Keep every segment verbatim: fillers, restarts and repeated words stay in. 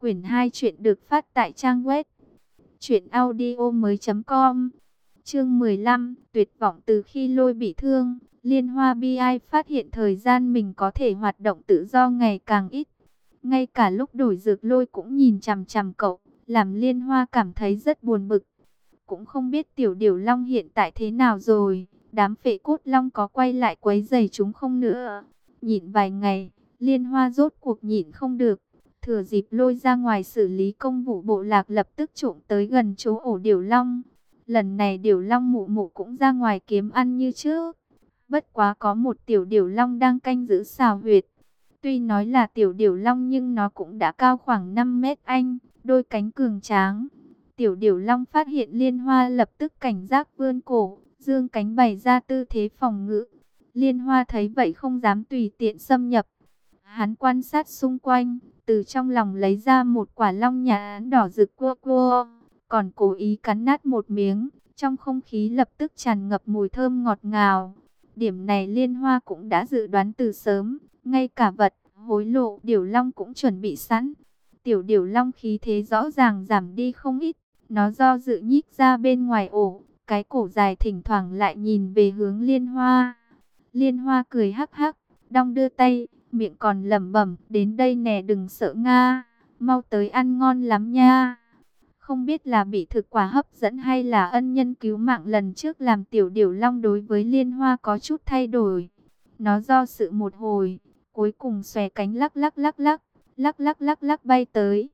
Quyển hai chuyện được phát tại trang web truyện audio mới com. Chương mười lăm, tuyệt vọng. Từ khi Lôi bị thương, Liên Hoa bi ai phát hiện thời gian mình có thể hoạt động tự do ngày càng ít. Ngay cả lúc đổi dược Lôi cũng nhìn chằm chằm cậu, làm Liên Hoa cảm thấy rất buồn bực. Cũng không biết Tiểu Điểu Long hiện tại thế nào rồi, đám phệ cốt long có quay lại quấy rầy chúng không nữa. Nhịn vài ngày, Liên Hoa rốt cuộc nhịn không được. Thừa dịp Lôi ra ngoài xử lý công vụ bộ lạc, lập tức trộm tới gần chỗ ổ Điểu Long. Lần này Điểu Long mụ mụ cũng ra ngoài kiếm ăn như trước. Bất quá có một tiểu Điểu Long đang canh giữ xào huyệt. Tuy nói là tiểu Điểu Long nhưng nó cũng đã cao khoảng năm mét anh, đôi cánh cường tráng. Tiểu Điểu Long phát hiện Liên Hoa lập tức cảnh giác vươn cổ, dương cánh bày ra tư thế phòng ngự. Liên Hoa thấy vậy không dám tùy tiện xâm nhập. Hắn quan sát xung quanh, từ trong lòng lấy ra một quả long nhãn đỏ rực cua cua, còn cố ý cắn nát một miếng. Trong không khí lập tức tràn ngập mùi thơm ngọt ngào. Điểm này Liên Hoa cũng đã dự đoán từ sớm, ngay cả vật hối lộ Điểu Long cũng chuẩn bị sẵn. Tiểu Điểu Long khí thế rõ ràng giảm đi không ít, nó do dự nhích ra bên ngoài ổ, cái cổ dài thỉnh thoảng lại nhìn về hướng Liên Hoa. Liên Hoa cười hắc hắc, đong đưa tay, miệng còn lẩm bẩm, đến đây nè, đừng sợ Nga, mau tới ăn ngon lắm nha. Không biết là bị thực quả hấp dẫn hay là ân nhân cứu mạng lần trước làm tiểu Điểu Long đối với Liên Hoa có chút thay đổi. Nó do sự một hồi, cuối cùng xòe cánh lắc lắc lắc lắc, lắc lắc lắc lắc bay tới.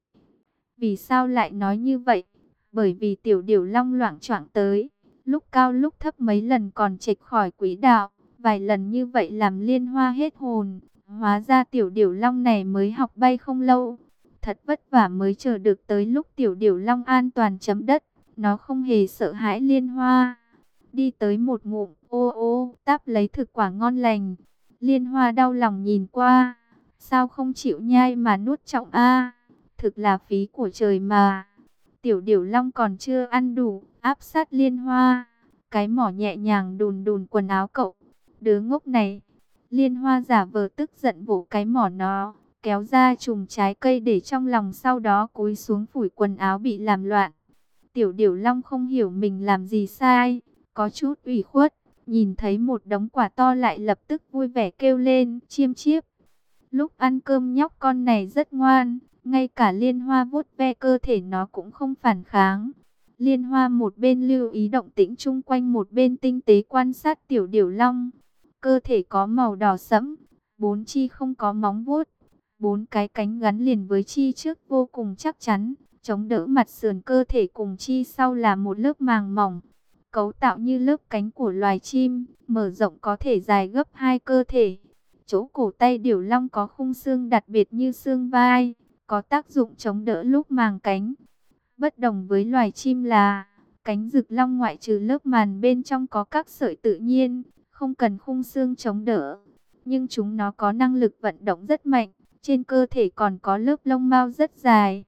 Vì sao lại nói như vậy? Bởi vì tiểu Điểu Long loạng choạng tới, lúc cao lúc thấp mấy lần còn chệch khỏi quỹ đạo. Vài lần như vậy làm Liên Hoa hết hồn. Hóa ra tiểu Điểu Long này mới học bay không lâu. Thật vất vả mới chờ được tới lúc tiểu Điểu Long an toàn chấm đất. Nó không hề sợ hãi Liên Hoa. Đi tới một ngụm, ô ô, táp lấy thực quả ngon lành. Liên Hoa đau lòng nhìn qua. Sao không chịu nhai mà nuốt trọng a? Thực là phí của trời mà. Tiểu Điểu Long còn chưa ăn đủ, áp sát Liên Hoa. Cái mỏ nhẹ nhàng đùn đùn quần áo cậu. Đứa ngốc này. Liên Hoa giả vờ tức giận vỗ cái mỏ nó, kéo ra chùm trái cây để trong lòng, sau đó cúi xuống phủi quần áo bị làm loạn. Tiểu Điểu Long không hiểu mình làm gì sai, có chút ủy khuất, nhìn thấy một đống quả to lại lập tức vui vẻ kêu lên, chiêm chiếp. Lúc ăn cơm nhóc con này rất ngoan, ngay cả Liên Hoa vuốt ve cơ thể nó cũng không phản kháng. Liên Hoa một bên lưu ý động tĩnh chung quanh, một bên tinh tế quan sát tiểu Điểu Long. Cơ thể có màu đỏ sẫm, bốn chi không có móng vuốt, bốn cái cánh gắn liền với chi trước vô cùng chắc chắn, chống đỡ mặt sườn cơ thể, cùng chi sau là một lớp màng mỏng, cấu tạo như lớp cánh của loài chim, mở rộng có thể dài gấp hai cơ thể. Chỗ cổ tay Điểu Long có khung xương đặc biệt như xương vai, có tác dụng chống đỡ lúc màng cánh. Bất đồng với loài chim là, cánh Rực Long ngoại trừ lớp màng bên trong có các sợi tự nhiên, không cần khung xương chống đỡ, nhưng chúng nó có năng lực vận động rất mạnh, trên cơ thể còn có lớp lông mao rất dài.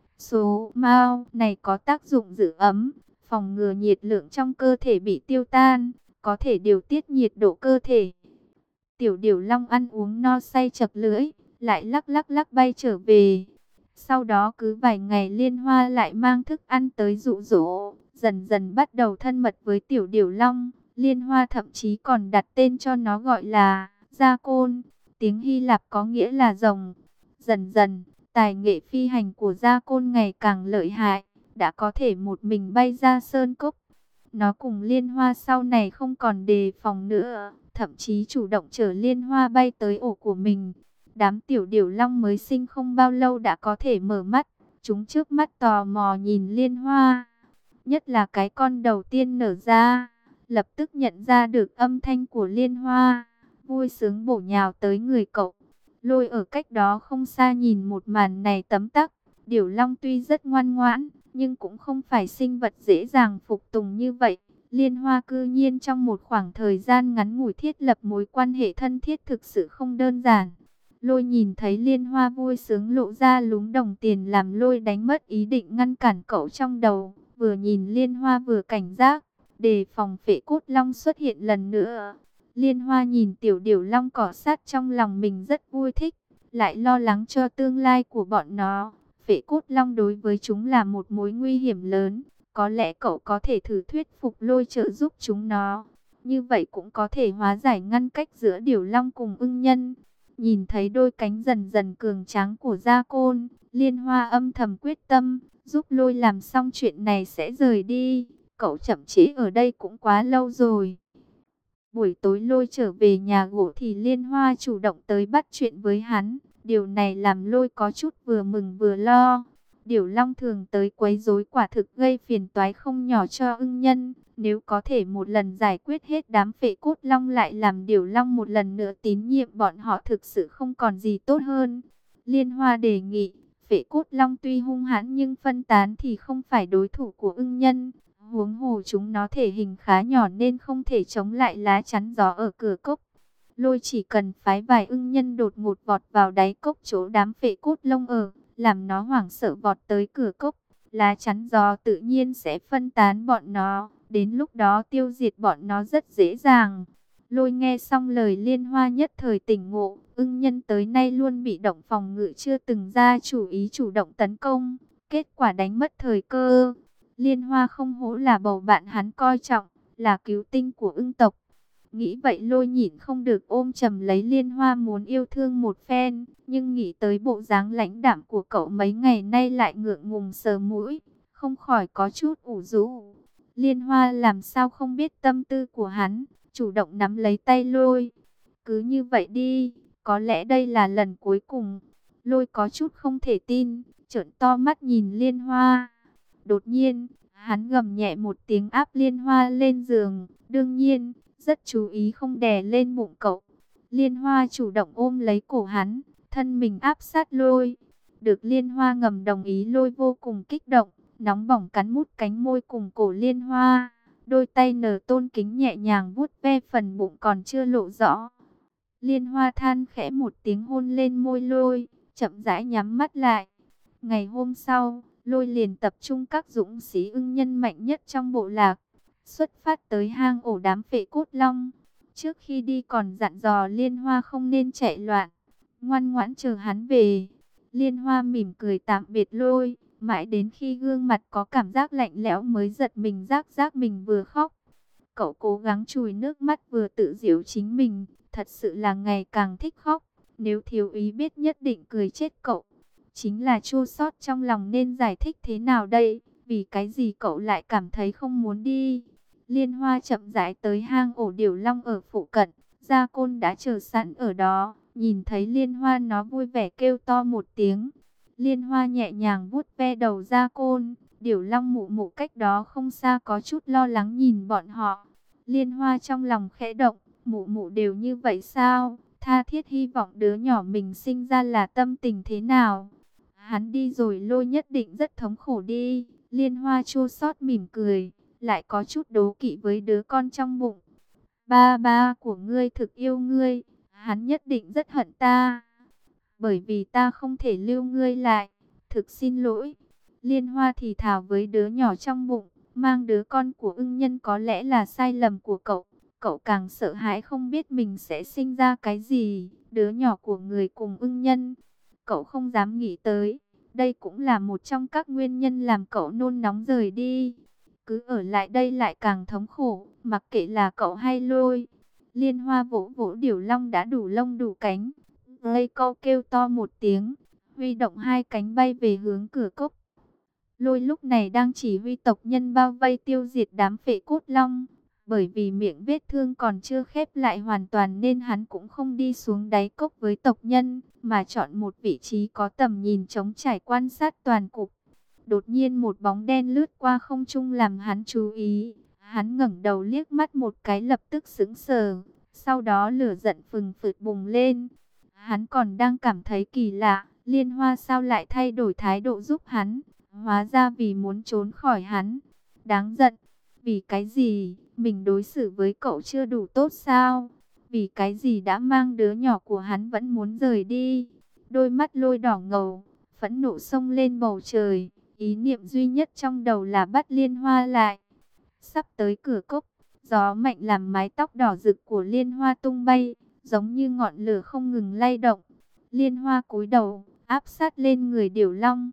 Số mao này có tác dụng giữ ấm, phòng ngừa nhiệt lượng trong cơ thể bị tiêu tan, có thể điều tiết nhiệt độ cơ thể. Tiểu Điểu Long ăn uống no say chật lưỡi, lại lắc lắc lắc bay trở về. Sau đó cứ vài ngày Liên Hoa lại mang thức ăn tới dụ dỗ, dần dần bắt đầu thân mật với tiểu Điểu Long. Liên Hoa thậm chí còn đặt tên cho nó gọi là Gia Côn, tiếng Hy Lạp có nghĩa là rồng. Dần dần, tài nghệ phi hành của Gia Côn ngày càng lợi hại, đã có thể một mình bay ra sơn cốc. Nó cùng Liên Hoa sau này không còn đề phòng nữa, thậm chí chủ động chở Liên Hoa bay tới ổ của mình. Đám tiểu Điểu Long mới sinh không bao lâu đã có thể mở mắt, chúng trước mắt tò mò nhìn Liên Hoa. Nhất là cái con đầu tiên nở ra, lập tức nhận ra được âm thanh của Liên Hoa, vui sướng bổ nhào tới người cậu. Lôi ở cách đó không xa nhìn một màn này tấm tắc. Điểu Long tuy rất ngoan ngoãn, nhưng cũng không phải sinh vật dễ dàng phục tùng như vậy. Liên Hoa cư nhiên trong một khoảng thời gian ngắn ngủi thiết lập mối quan hệ thân thiết thực sự không đơn giản. Lôi nhìn thấy Liên Hoa vui sướng lộ ra lúm đồng tiền, làm Lôi đánh mất ý định ngăn cản cậu trong đầu. Vừa nhìn Liên Hoa vừa cảnh giác, đề phòng phệ cốt long xuất hiện lần nữa. Liên Hoa nhìn tiểu Điểu Long cỏ sát trong lòng mình rất vui thích, lại lo lắng cho tương lai của bọn nó. Phệ cốt long đối với chúng là một mối nguy hiểm lớn. Có lẽ cậu có thể thử thuyết phục Lôi trợ giúp chúng nó. Như vậy cũng có thể hóa giải ngăn cách giữa Điểu Long cùng ưng nhân. Nhìn thấy đôi cánh dần dần cường tráng của Gia Côn, Liên Hoa âm thầm quyết tâm, giúp Lôi làm xong chuyện này sẽ rời đi. Cậu chậm trễ ở đây cũng quá lâu rồi. Buổi tối Lôi trở về nhà gỗ thì Liên Hoa chủ động tới bắt chuyện với hắn. Điều này làm Lôi có chút vừa mừng vừa lo. Điểu Long thường tới quấy rối quả thực gây phiền toái không nhỏ cho ưng nhân. Nếu có thể một lần giải quyết hết đám Phệ cốt long lại làm Điểu Long một lần nữa tín nhiệm bọn họ, thực sự không còn gì tốt hơn. Liên Hoa đề nghị, Phệ cốt long tuy hung hãn nhưng phân tán thì không phải đối thủ của ưng nhân. Huống hồ chúng nó thể hình khá nhỏ nên không thể chống lại lá chắn gió ở cửa cốc. Lôi chỉ cần phái vài ưng nhân đột ngột vọt vào đáy cốc chỗ đám Phệ cốt long ở, làm nó hoảng sợ vọt tới cửa cốc, lá chắn gió tự nhiên sẽ phân tán bọn nó, đến lúc đó tiêu diệt bọn nó rất dễ dàng. Lôi nghe xong lời Liên Hoa nhất thời tỉnh ngộ, ưng nhân tới nay luôn bị động phòng ngự, chưa từng ra chủ ý chủ động tấn công, kết quả đánh mất thời cơ. Liên Hoa không hổ là bầu bạn hắn coi trọng, là cứu tinh của ưng tộc. Nghĩ vậy Lôi nhịn không được ôm chầm lấy Liên Hoa muốn yêu thương một phen, nhưng nghĩ tới bộ dáng lãnh đạm của cậu mấy ngày nay lại ngượng ngùng sờ mũi, không khỏi có chút ủ rũ. Liên Hoa làm sao không biết tâm tư của hắn, chủ động nắm lấy tay Lôi. Cứ như vậy đi, có lẽ đây là lần cuối cùng. Lôi có chút không thể tin, trợn to mắt nhìn Liên Hoa. Đột nhiên, hắn gầm nhẹ một tiếng áp Liên Hoa lên giường, đương nhiên rất chú ý không đè lên bụng cậu. Liên Hoa chủ động ôm lấy cổ hắn, thân mình áp sát Lôi. Được Liên Hoa ngầm đồng ý, Lôi vô cùng kích động, nóng bỏng cắn mút cánh môi cùng cổ Liên Hoa. Đôi tay nở tôn kính nhẹ nhàng vuốt ve phần bụng còn chưa lộ rõ. Liên Hoa than khẽ một tiếng hôn lên môi Lôi, chậm rãi nhắm mắt lại. Ngày hôm sau, Lôi liền tập trung các dũng sĩ ưng nhân mạnh nhất trong bộ lạc, xuất phát tới hang ổ đám Phệ cốt long. Trước khi đi còn dặn dò Liên Hoa không nên chạy loạn, ngoan ngoãn chờ hắn về. Liên Hoa mỉm cười tạm biệt Lôi, mãi đến khi gương mặt có cảm giác lạnh lẽo mới giật mình giác giác mình vừa khóc. Cậu cố gắng chùi nước mắt vừa tự giễu chính mình, thật sự là ngày càng thích khóc. Nếu thiếu úy biết nhất định cười chết cậu. Chính là chua xót trong lòng, nên giải thích thế nào đây? Vì cái gì cậu lại cảm thấy không muốn đi? Liên Hoa chậm rãi tới hang ổ Điểu Long ở phụ cận. Gia Côn đã chờ sẵn ở đó. Nhìn thấy Liên Hoa nó vui vẻ kêu to một tiếng. Liên Hoa nhẹ nhàng vuốt ve đầu Gia Côn. Điểu Long mụ mụ cách đó không xa có chút lo lắng nhìn bọn họ. Liên Hoa trong lòng khẽ động. Mụ mụ đều như vậy sao? Tha thiết hy vọng đứa nhỏ mình sinh ra là tâm tình thế nào? Hắn đi rồi Lôi nhất định rất thống khổ đi. Liên Hoa chua xót mỉm cười, lại có chút đố kỵ với đứa con trong bụng. Ba ba của ngươi thực yêu ngươi, hắn nhất định rất hận ta. Bởi vì ta không thể lưu ngươi lại, thực xin lỗi. Liên Hoa thì thào với đứa nhỏ trong bụng, mang đứa con của ưng nhân có lẽ là sai lầm của cậu. Cậu càng sợ hãi không biết mình sẽ sinh ra cái gì, đứa nhỏ của người cùng ưng nhân. Cậu không dám nghĩ tới, đây cũng là một trong các nguyên nhân làm cậu nôn nóng rời đi. Cứ ở lại đây lại càng thống khổ, mặc kệ là cậu hay Lôi. Liên Hoa vỗ vỗ Điểu Long đã đủ lông đủ cánh. Lây câu kêu to một tiếng, huy động hai cánh bay về hướng cửa cốc. Lôi lúc này đang chỉ huy tộc nhân bao vây tiêu diệt đám Phệ cốt long. Bởi vì miệng vết thương còn chưa khép lại hoàn toàn nên hắn cũng không đi xuống đáy cốc với tộc nhân, mà chọn một vị trí có tầm nhìn trống trải quan sát toàn cục. Đột nhiên một bóng đen lướt qua không trung làm hắn chú ý. Hắn ngẩng đầu liếc mắt một cái lập tức sững sờ, sau đó lửa giận phừng phực bùng lên. Hắn còn đang cảm thấy kỳ lạ, Liên Hoa sao lại thay đổi thái độ giúp hắn, hóa ra vì muốn trốn khỏi hắn. Đáng giận, vì cái gì? Mình đối xử với cậu chưa đủ tốt sao? Vì cái gì đã mang đứa nhỏ của hắn vẫn muốn rời đi? Đôi mắt Lôi đỏ ngầu, phẫn nộ xông lên bầu trời. Ý niệm duy nhất trong đầu là bắt Liên Hoa lại. Sắp tới cửa cốc, gió mạnh làm mái tóc đỏ rực của Liên Hoa tung bay, giống như ngọn lửa không ngừng lay động. Liên Hoa cúi đầu, áp sát lên người Điểu Long.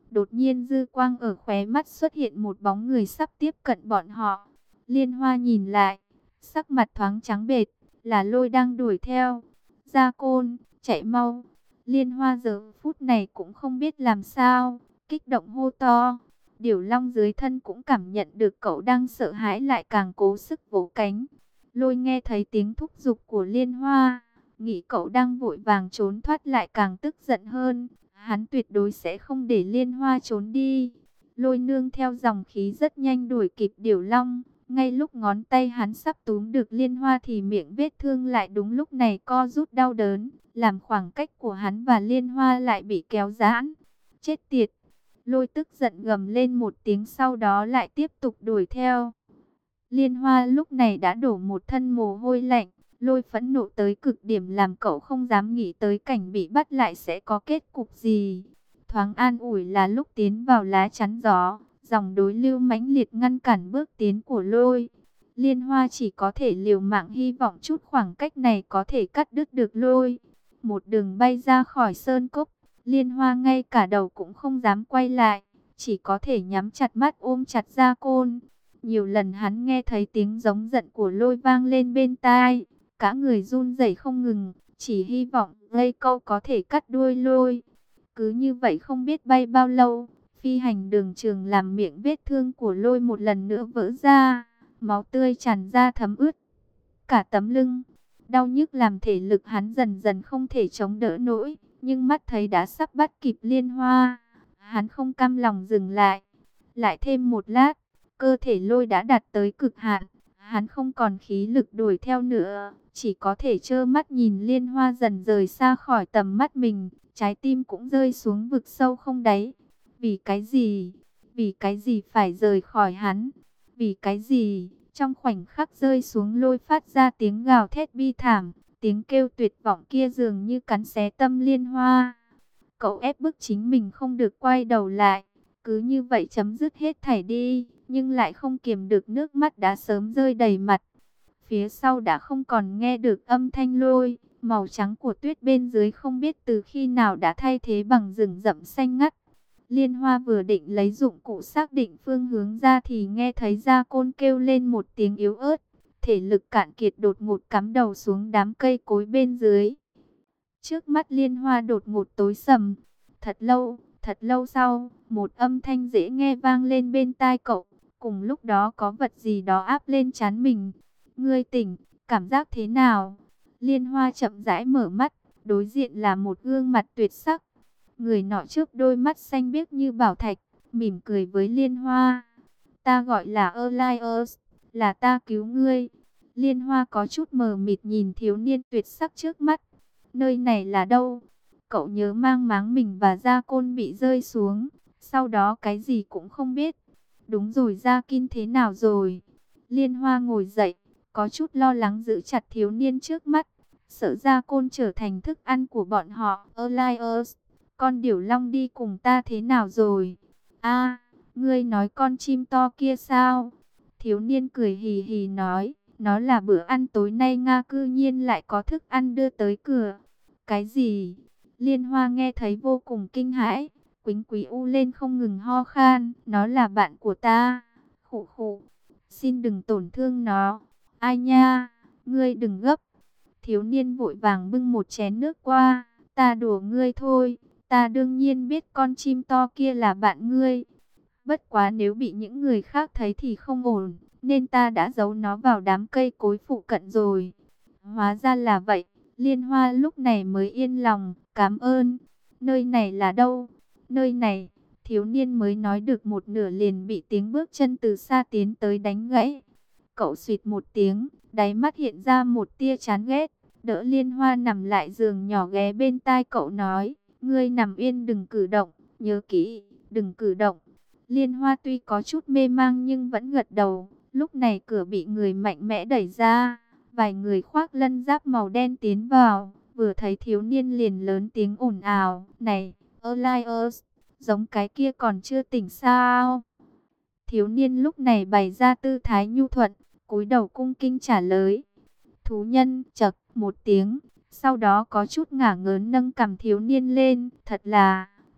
Đột nhiên dư quang ở khóe mắt xuất hiện một bóng người sắp tiếp cận bọn họ. Liên Hoa nhìn lại, sắc mặt thoáng trắng bệch, là Lôi đang đuổi theo. Gia Côn, chạy mau. Liên Hoa giờ phút này cũng không biết làm sao, kích động hô to. Điểu Long dưới thân cũng cảm nhận được cậu đang sợ hãi lại càng cố sức vỗ cánh. Lôi nghe thấy tiếng thúc giục của Liên Hoa, nghĩ cậu đang vội vàng trốn thoát lại càng tức giận hơn. Hắn tuyệt đối sẽ không để Liên Hoa trốn đi. Lôi nương theo dòng khí rất nhanh đuổi kịp Điểu Long. Ngay lúc ngón tay hắn sắp túm được Liên Hoa thì miệng vết thương lại đúng lúc này co rút đau đớn, làm khoảng cách của hắn và Liên Hoa lại bị kéo giãn. Chết tiệt! Lôi tức giận gầm lên một tiếng, sau đó lại tiếp tục đuổi theo. Liên Hoa lúc này đã đổ một thân mồ hôi lạnh. Lôi phẫn nộ tới cực điểm làm cậu không dám nghĩ tới cảnh bị bắt lại sẽ có kết cục gì. Thoáng an ủi là lúc tiến vào lá chắn gió, dòng đối lưu mãnh liệt ngăn cản bước tiến của Lôi. Liên Hoa chỉ có thể liều mạng hy vọng chút khoảng cách này có thể cắt đứt được Lôi. Một đường bay ra khỏi sơn cốc, Liên Hoa ngay cả đầu cũng không dám quay lại, chỉ có thể nhắm chặt mắt ôm chặt Gia Côn. Nhiều lần hắn nghe thấy tiếng giống giận của Lôi vang lên bên tai, cả người run rẩy không ngừng, chỉ hy vọng Lây Câu có thể cắt đuôi Lôi. Cứ như vậy không biết bay bao lâu, phi hành đường trường làm miệng vết thương của Lôi một lần nữa vỡ ra, máu tươi tràn ra thấm ướt cả tấm lưng. Đau nhức làm thể lực hắn dần dần không thể chống đỡ nổi, nhưng mắt thấy đã sắp bắt kịp Liên Hoa, hắn không cam lòng dừng lại. Lại thêm một lát, cơ thể Lôi đã đạt tới cực hạn, hắn không còn khí lực đuổi theo nữa, chỉ có thể trơ mắt nhìn Liên Hoa dần rời xa khỏi tầm mắt mình, trái tim cũng rơi xuống vực sâu không đáy. Vì cái gì? Vì cái gì phải rời khỏi hắn? Vì cái gì? Trong khoảnh khắc rơi xuống, Lôi phát ra tiếng gào thét bi thảm, tiếng kêu tuyệt vọng kia dường như cắn xé tâm Liên Hoa. Cậu ép bức chính mình không được quay đầu lại, cứ như vậy chấm dứt hết thảy đi, nhưng lại không kiềm được nước mắt đã sớm rơi đầy mặt. Phía sau đã không còn nghe được âm thanh Lôi, màu trắng của tuyết bên dưới không biết từ khi nào đã thay thế bằng rừng rậm xanh ngắt. Liên Hoa vừa định lấy dụng cụ xác định phương hướng ra thì nghe thấy Gia Côn kêu lên một tiếng yếu ớt, thể lực cạn kiệt đột ngột cắm đầu xuống đám cây cối bên dưới. Trước mắt Liên Hoa đột ngột tối sầm. Thật lâu, thật lâu sau, một âm thanh dễ nghe vang lên bên tai cậu. Cùng lúc đó có vật gì đó áp lên trán mình. Ngươi tỉnh, cảm giác thế nào? Liên Hoa chậm rãi mở mắt, đối diện là một gương mặt tuyệt sắc. Người nọ trước đôi mắt xanh biếc như bảo thạch, mỉm cười với Liên Hoa. Ta gọi là Elias, là ta cứu ngươi. Liên Hoa có chút mờ mịt nhìn thiếu niên tuyệt sắc trước mắt. Nơi này là đâu? Cậu nhớ mang máng mình và Gia Côn bị rơi xuống, sau đó cái gì cũng không biết. Đúng rồi, Gia Kinh thế nào rồi? Liên Hoa ngồi dậy, có chút lo lắng giữ chặt thiếu niên trước mắt, sợ Gia Côn trở thành thức ăn của bọn họ. Elias, con điểu long đi cùng ta thế nào rồi? A, ngươi nói con chim to kia sao? Thiếu niên cười hì hì nói, nó là bữa ăn tối nay Nga, cư nhiên lại có thức ăn đưa tới cửa. Cái gì? Liên Hoa nghe thấy vô cùng kinh hãi, quýnh quý u lên không ngừng ho khan. Nó là bạn của ta. Khụ khụ, xin đừng tổn thương nó. Ai nha, ngươi đừng gấp. Thiếu niên vội vàng bưng một chén nước qua. Ta đùa ngươi thôi, ta đương nhiên biết con chim to kia là bạn ngươi. Bất quá nếu bị những người khác thấy thì không ổn, nên ta đã giấu nó vào đám cây cối phụ cận rồi. Hóa ra là vậy. Liên Hoa lúc này mới yên lòng, cảm ơn. Nơi này là đâu? Nơi này, thiếu niên mới nói được một nửa liền bị tiếng bước chân từ xa tiến tới đánh gãy. Cậu xuyệt một tiếng, đáy mắt hiện ra một tia chán ghét, đỡ Liên Hoa nằm lại giường nhỏ, ghé bên tai cậu nói, ngươi nằm yên đừng cử động, nhớ kỹ, đừng cử động. Liên Hoa tuy có chút mê mang nhưng vẫn gật đầu. Lúc này cửa bị người mạnh mẽ đẩy ra, vài người khoác lân giáp màu đen tiến vào, vừa thấy thiếu niên liền lớn tiếng ồn ào, này, Elias, giống cái kia còn chưa tỉnh sao? Thiếu niên lúc này bày ra tư thái nhu thuận, cúi đầu cung kinh trả lời. Thú nhân chậc một tiếng, sau đó có chút ngả ngớn nâng cằm thiếu niên lên, thật là,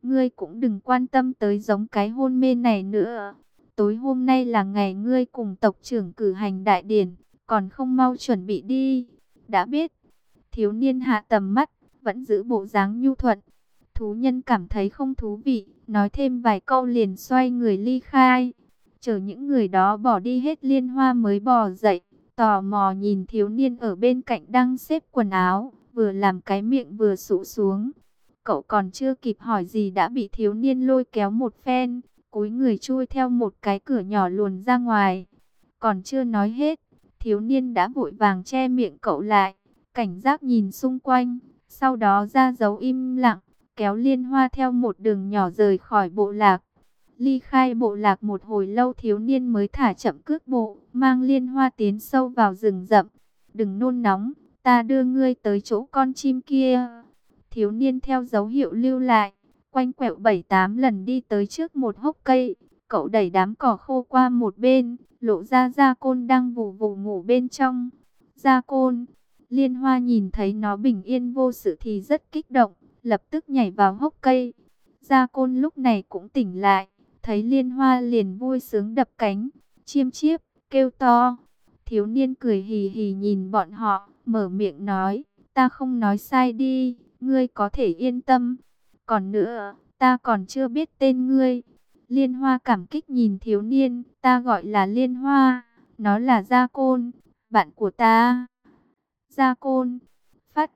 ngươi cũng đừng quan tâm tới giống cái hôn mê này nữa. Tối hôm nay là ngày ngươi cùng tộc trưởng cử hành đại điển, còn không mau chuẩn bị đi. Đã biết. Thiếu niên hạ tầm mắt, vẫn giữ bộ dáng nhu thuận. Thú nhân cảm thấy không thú vị, nói thêm vài câu liền xoay người ly khai. Chờ những người đó bỏ đi hết, Liên Hoa mới bò dậy, tò mò nhìn thiếu niên ở bên cạnh đang xếp quần áo, vừa làm cái miệng vừa sụ xuống. Cậu còn chưa kịp hỏi gì đã bị thiếu niên lôi kéo một phen, cúi người chui theo một cái cửa nhỏ luồn ra ngoài. Còn chưa nói hết, thiếu niên đã vội vàng che miệng cậu lại, cảnh giác nhìn xung quanh, sau đó ra dấu im lặng, kéo Liên Hoa theo một đường nhỏ rời khỏi bộ lạc. Ly khai bộ lạc một hồi lâu, thiếu niên mới thả chậm cước bộ, mang Liên Hoa tiến sâu vào rừng rậm. Đừng nôn nóng, ta đưa ngươi tới chỗ con chim kia. Thiếu niên theo dấu hiệu lưu lại, quanh quẹo bảy tám lần đi tới trước một hốc cây. Cậu đẩy đám cỏ khô qua một bên, lộ ra Gia Côn đang vù vù ngủ bên trong. Gia Côn, Liên Hoa nhìn thấy nó bình yên vô sự thì rất kích động, lập tức nhảy vào hốc cây. Gia Côn lúc này cũng tỉnh lại, thấy Liên Hoa liền vui sướng đập cánh, chiêm chiếp, kêu to. Thiếu niên cười hì hì nhìn bọn họ, mở miệng nói, ta không nói sai đi, ngươi có thể yên tâm. Còn nữa, ta còn chưa biết tên ngươi. Liên Hoa cảm kích nhìn thiếu niên, ta gọi là Liên Hoa, nó là Gia Côn, bạn của ta. Gia Côn, phát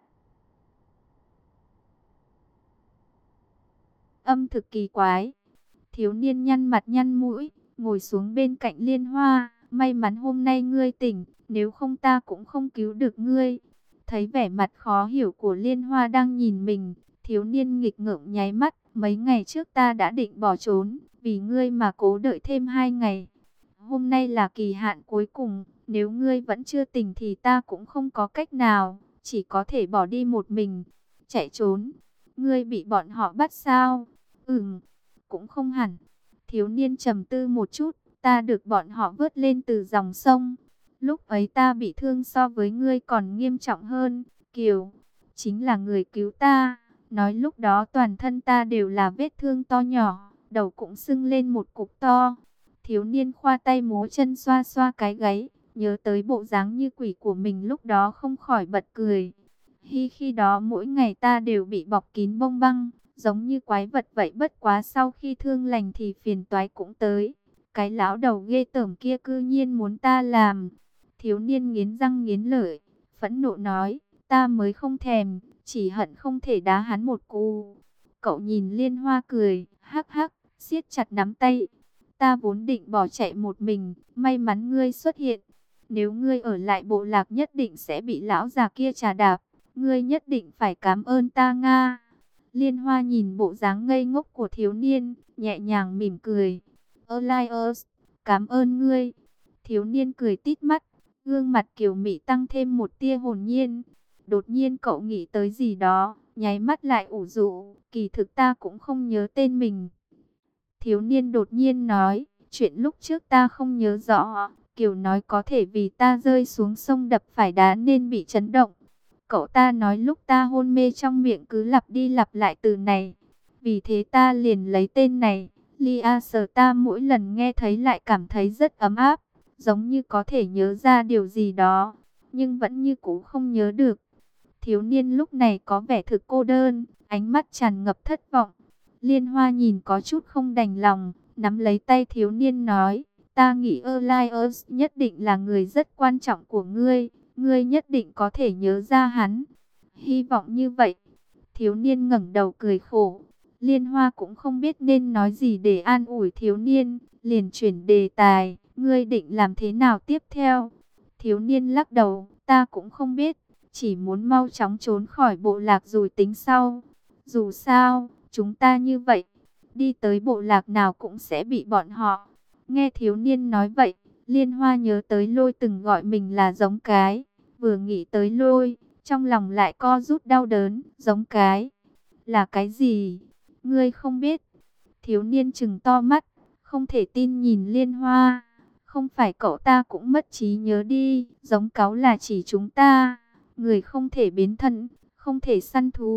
âm thực kỳ quái. Thiếu niên nhăn mặt nhăn mũi, ngồi xuống bên cạnh Liên Hoa. May mắn hôm nay ngươi tỉnh, nếu không ta cũng không cứu được ngươi. Thấy vẻ mặt khó hiểu của Liên Hoa đang nhìn mình, thiếu niên nghịch ngợm nháy mắt. Mấy ngày trước ta đã định bỏ trốn, vì ngươi mà cố đợi thêm hai ngày. Hôm nay là kỳ hạn cuối cùng, nếu ngươi vẫn chưa tỉnh thì ta cũng không có cách nào, chỉ có thể bỏ đi một mình. Chạy trốn, ngươi bị bọn họ bắt sao? Ừm, cũng không hẳn. Thiếu niên trầm tư một chút, ta được bọn họ vớt lên từ dòng sông. Lúc ấy ta bị thương so với ngươi còn nghiêm trọng hơn. Kiều, chính là người cứu ta. Nói lúc đó toàn thân ta đều là vết thương to nhỏ, đầu cũng sưng lên một cục to. Thiếu niên khoa tay múa chân xoa xoa cái gáy, nhớ tới bộ dáng như quỷ của mình lúc đó không khỏi bật cười. Khi khi đó mỗi ngày ta đều bị bọc kín bông băng, giống như quái vật vậy, bất quá sau khi thương lành thì phiền toái cũng tới. Cái lão đầu ghê tởm kia cư nhiên muốn ta làm. Thiếu niên nghiến răng nghiến lợi, phẫn nộ nói, ta mới không thèm, chỉ hận không thể đá hắn một cú. Cậu nhìn Liên Hoa cười, hắc hắc, siết chặt nắm tay. Ta vốn định bỏ chạy một mình, may mắn ngươi xuất hiện. Nếu ngươi ở lại bộ lạc nhất định sẽ bị lão già kia trà đạp. Ngươi nhất định phải cảm ơn ta Nga. Liên Hoa nhìn bộ dáng ngây ngốc của thiếu niên, nhẹ nhàng mỉm cười. Elias, cảm ơn ngươi. Thiếu niên cười tít mắt, gương mặt kiều mị tăng thêm một tia hồn nhiên. Đột nhiên cậu nghĩ tới gì đó, nháy mắt lại ủ rũ. Kỳ thực ta cũng không nhớ tên mình. Thiếu niên đột nhiên nói, chuyện lúc trước ta không nhớ rõ. Kiều nói có thể vì ta rơi xuống sông đập phải đá nên bị chấn động. Cậu ta nói lúc ta hôn mê trong miệng cứ lặp đi lặp lại từ này. Vì thế ta liền lấy tên này. Lia sờ ta mỗi lần nghe thấy lại cảm thấy rất ấm áp. Giống như có thể nhớ ra điều gì đó. Nhưng vẫn như cũ không nhớ được. Thiếu niên lúc này có vẻ thực cô đơn. Ánh mắt tràn ngập thất vọng. Liên Hoa nhìn có chút không đành lòng. Nắm lấy tay thiếu niên nói. Ta nghĩ Elias nhất định là người rất quan trọng của ngươi. Ngươi nhất định có thể nhớ ra hắn. Hy vọng như vậy. Thiếu niên ngẩng đầu cười khổ. Liên Hoa cũng không biết nên nói gì để an ủi thiếu niên. Liền chuyển đề tài. Ngươi định làm thế nào tiếp theo? Thiếu niên lắc đầu. Ta cũng không biết. Chỉ muốn mau chóng trốn khỏi bộ lạc rồi tính sau. Dù sao, chúng ta như vậy. Đi tới bộ lạc nào cũng sẽ bị bọn họ. Nghe thiếu niên nói vậy. Liên Hoa nhớ tới Lôi từng gọi mình là giống cái. Vừa nghĩ tới Lôi, trong lòng lại co rút đau đớn. Giống cái là cái gì? Ngươi không biết. Thiếu niên trừng to mắt, không thể tin nhìn Liên Hoa. Không phải cậu ta cũng mất trí nhớ đi. Giống cáu là chỉ chúng ta. Người không thể biến thân, không thể săn thù.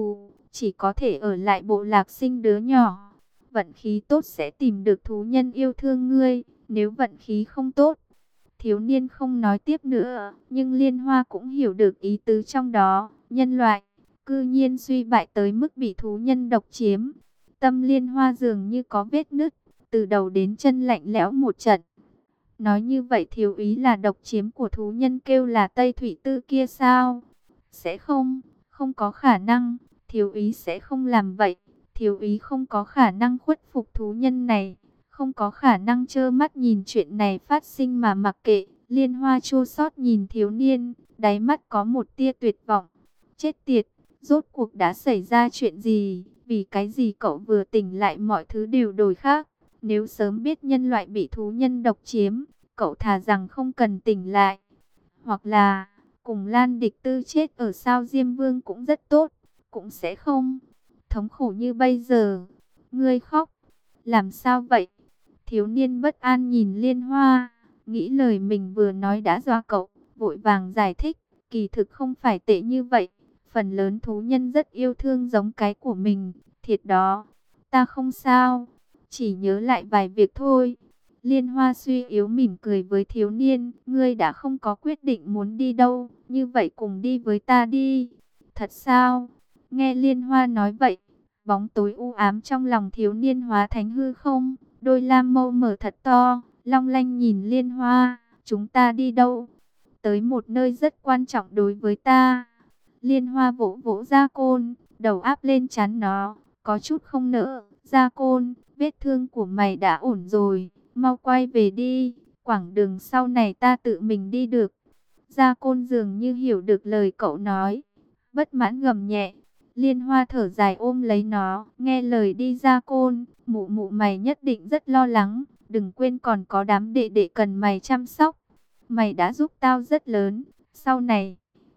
chỉ có thể ở lại bộ lạc sinh đứa nhỏ. Vận khí tốt sẽ tìm được thú nhân yêu thương ngươi, nếu vận khí không tốt. Thiếu niên không nói tiếp nữa, nhưng Liên Hoa cũng hiểu được ý tứ trong đó. Nhân loại, cư nhiên suy bại tới mức bị thú nhân độc chiếm. Tâm Liên Hoa dường như có vết nứt, từ đầu đến chân lạnh lẽo một trận. Nói như vậy thiếu ý là độc chiếm của thú nhân kêu là Tây Thủy Tư kia sao? Sẽ không, không có khả năng, thiếu ý sẽ không làm vậy. Thiếu ý không có khả năng khuất phục thú nhân này, không có khả năng trơ mắt nhìn chuyện này phát sinh mà mặc kệ. Liên Hoa chua xót nhìn thiếu niên, đáy mắt có một tia tuyệt vọng. Chết tiệt, rốt cuộc đã xảy ra chuyện gì? Vì cái gì cậu vừa tỉnh lại mọi thứ đều đổi khác? Nếu sớm biết nhân loại bị thú nhân độc chiếm, cậu thà rằng không cần tỉnh lại. Hoặc là, cùng Lan Địch Tư chết ở sao Diêm Vương cũng rất tốt, cũng sẽ không thống khổ như bây giờ. Ngươi khóc, làm sao vậy? Thiếu niên bất an nhìn Liên Hoa, nghĩ lời mình vừa nói đã dọa cậu, vội vàng giải thích, kỳ thực không phải tệ như vậy. Phần lớn thú nhân rất yêu thương giống cái của mình, thiệt đó. Ta không sao, chỉ nhớ lại vài việc thôi. Liên Hoa suy yếu mỉm cười với thiếu niên, ngươi đã không có quyết định muốn đi đâu, như vậy cùng đi với ta đi. Thật sao? Nghe Liên Hoa nói vậy, bóng tối u ám trong lòng thiếu niên hóa thành hư không, đôi lam mâu mở thật to, long lanh nhìn Liên Hoa, chúng ta đi đâu? Tới một nơi rất quan trọng đối với ta. Liên Hoa vỗ vỗ Gia Côn, đầu áp lên trán nó, có chút không nỡ. Gia Côn, vết thương của mày đã ổn rồi, mau quay về đi, quãng đường sau này ta tự mình đi được. Gia Côn dường như hiểu được lời cậu nói, bất mãn gầm nhẹ. Liên Hoa thở dài ôm lấy nó, nghe lời đi Gia Côn, mụ mụ mày nhất định rất lo lắng, đừng quên còn có đám đệ đệ cần mày chăm sóc. Mày đã giúp tao rất lớn, sau này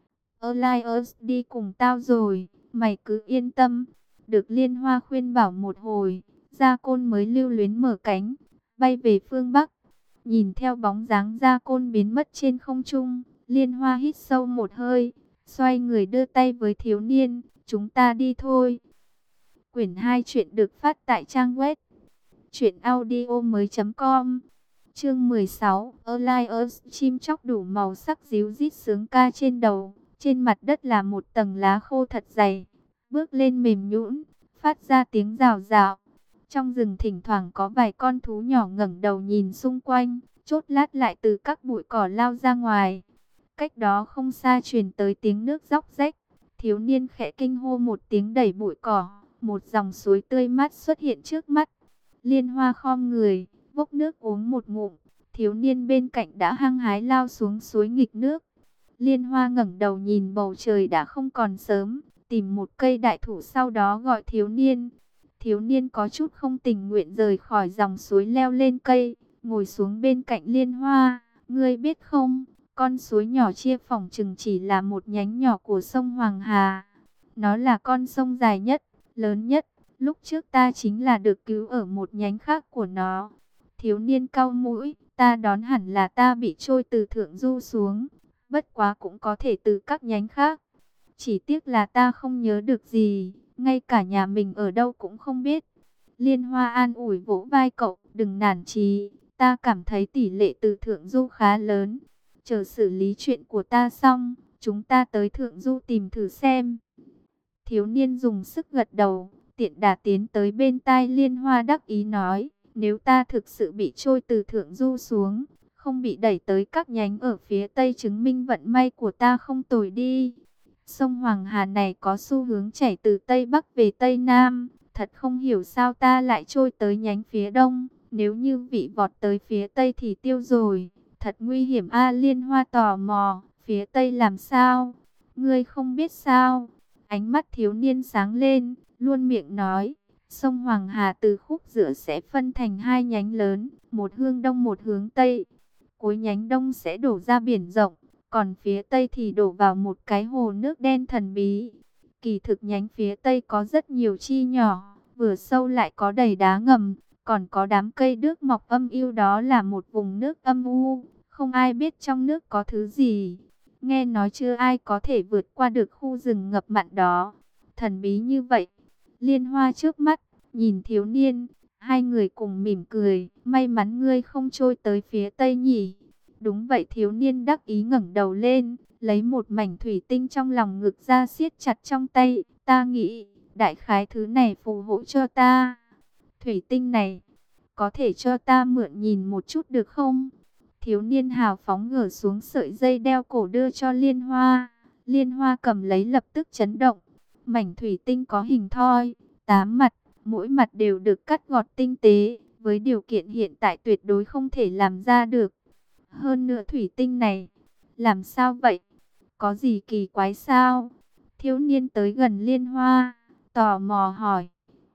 Elias đi cùng tao rồi, mày cứ yên tâm. Được Liên Hoa khuyên bảo một hồi, Gia Côn mới lưu luyến mở cánh, bay về phương Bắc. Nhìn theo bóng dáng Gia Côn biến mất trên không trung, Liên Hoa hít sâu một hơi, xoay người đưa tay với thiếu niên, chúng ta đi thôi. Quyển hai chuyện được phát tại trang web truyện audio mới chấm com. Chương mười sáu, Elias, chim chóc đủ màu sắc ríu rít sướng ca trên đầu. Trên mặt đất là một tầng lá khô thật dày, bước lên mềm nhũn, phát ra tiếng rào rào. Trong rừng thỉnh thoảng có vài con thú nhỏ ngẩng đầu nhìn xung quanh, chốt lát lại từ các bụi cỏ lao ra ngoài. Cách đó không xa truyền tới tiếng nước róc rách, thiếu niên khẽ kinh hô một tiếng đẩy bụi cỏ, một dòng suối tươi mát xuất hiện trước mắt. Liên Hoa khom người, vốc nước uống một ngụm, thiếu niên bên cạnh đã hăng hái lao xuống suối nghịch nước. Liên Hoa ngẩng đầu nhìn bầu trời đã không còn sớm, tìm một cây đại thụ sau đó gọi thiếu niên. Thiếu niên có chút không tình nguyện rời khỏi dòng suối leo lên cây, ngồi xuống bên cạnh Liên Hoa. Ngươi biết không, con suối nhỏ chia phỏng chừng chỉ là một nhánh nhỏ của sông Hoàng Hà. Nó là con sông dài nhất, lớn nhất. Lúc trước ta chính là được cứu ở một nhánh khác của nó. Thiếu niên cau mũi, ta đoán hẳn là ta bị trôi từ thượng du xuống. Bất quá cũng có thể từ các nhánh khác. Chỉ tiếc là ta không nhớ được gì, ngay cả nhà mình ở đâu cũng không biết. Liên Hoa an ủi vỗ vai cậu, đừng nản chí, ta cảm thấy tỷ lệ từ thượng du khá lớn. Chờ xử lý chuyện của ta xong, chúng ta tới thượng du tìm thử xem. Thiếu niên dùng sức gật đầu, tiện đà tiến tới bên tai Liên Hoa đắc ý nói, nếu ta thực sự bị trôi từ thượng du xuống, không bị đẩy tới các nhánh ở phía tây chứng minh vận may của ta không tồi đi. Sông Hoàng Hà này có xu hướng chảy từ tây bắc về tây nam, thật không hiểu sao ta lại trôi tới nhánh phía đông, nếu như vị vọt tới phía tây thì tiêu rồi, thật nguy hiểm a. Liên Hoa tò mò, phía tây làm sao? Ngươi không biết sao? Ánh mắt thiếu niên sáng lên, luôn miệng nói, sông Hoàng Hà từ khúc giữa sẽ phân thành hai nhánh lớn, một hướng đông một hướng tây. Cuối nhánh đông sẽ đổ ra biển rộng, còn phía tây thì đổ vào một cái hồ nước đen thần bí. Kỳ thực nhánh phía tây có rất nhiều chi nhỏ, vừa sâu lại có đầy đá ngầm, còn có đám cây đước mọc âm u, đó là một vùng nước âm u, không ai biết trong nước có thứ gì. Nghe nói chưa ai có thể vượt qua được khu rừng ngập mặn đó. thần bí như vậy. Liên Hoa trước mắt, nhìn thiếu niên, hai người cùng mỉm cười, may mắn ngươi không trôi tới phía tây nhỉ. Đúng vậy, thiếu niên đắc ý ngẩng đầu lên, lấy một mảnh thủy tinh trong lòng ngực ra siết chặt trong tay, ta nghĩ, đại khái thứ này phù hộ cho ta. Thủy tinh này, có thể cho ta mượn nhìn một chút được không? Thiếu niên hào phóng gỡ xuống sợi dây đeo cổ đưa cho Liên Hoa. Liên Hoa cầm lấy lập tức chấn động. Mảnh thủy tinh có hình thoi, tám mặt, mỗi mặt đều được cắt gọt tinh tế, với điều kiện hiện tại tuyệt đối không thể làm ra được. Hơn nữa thủy tinh này, làm sao vậy? Có gì kỳ quái sao? Thiếu niên tới gần Liên Hoa, tò mò hỏi.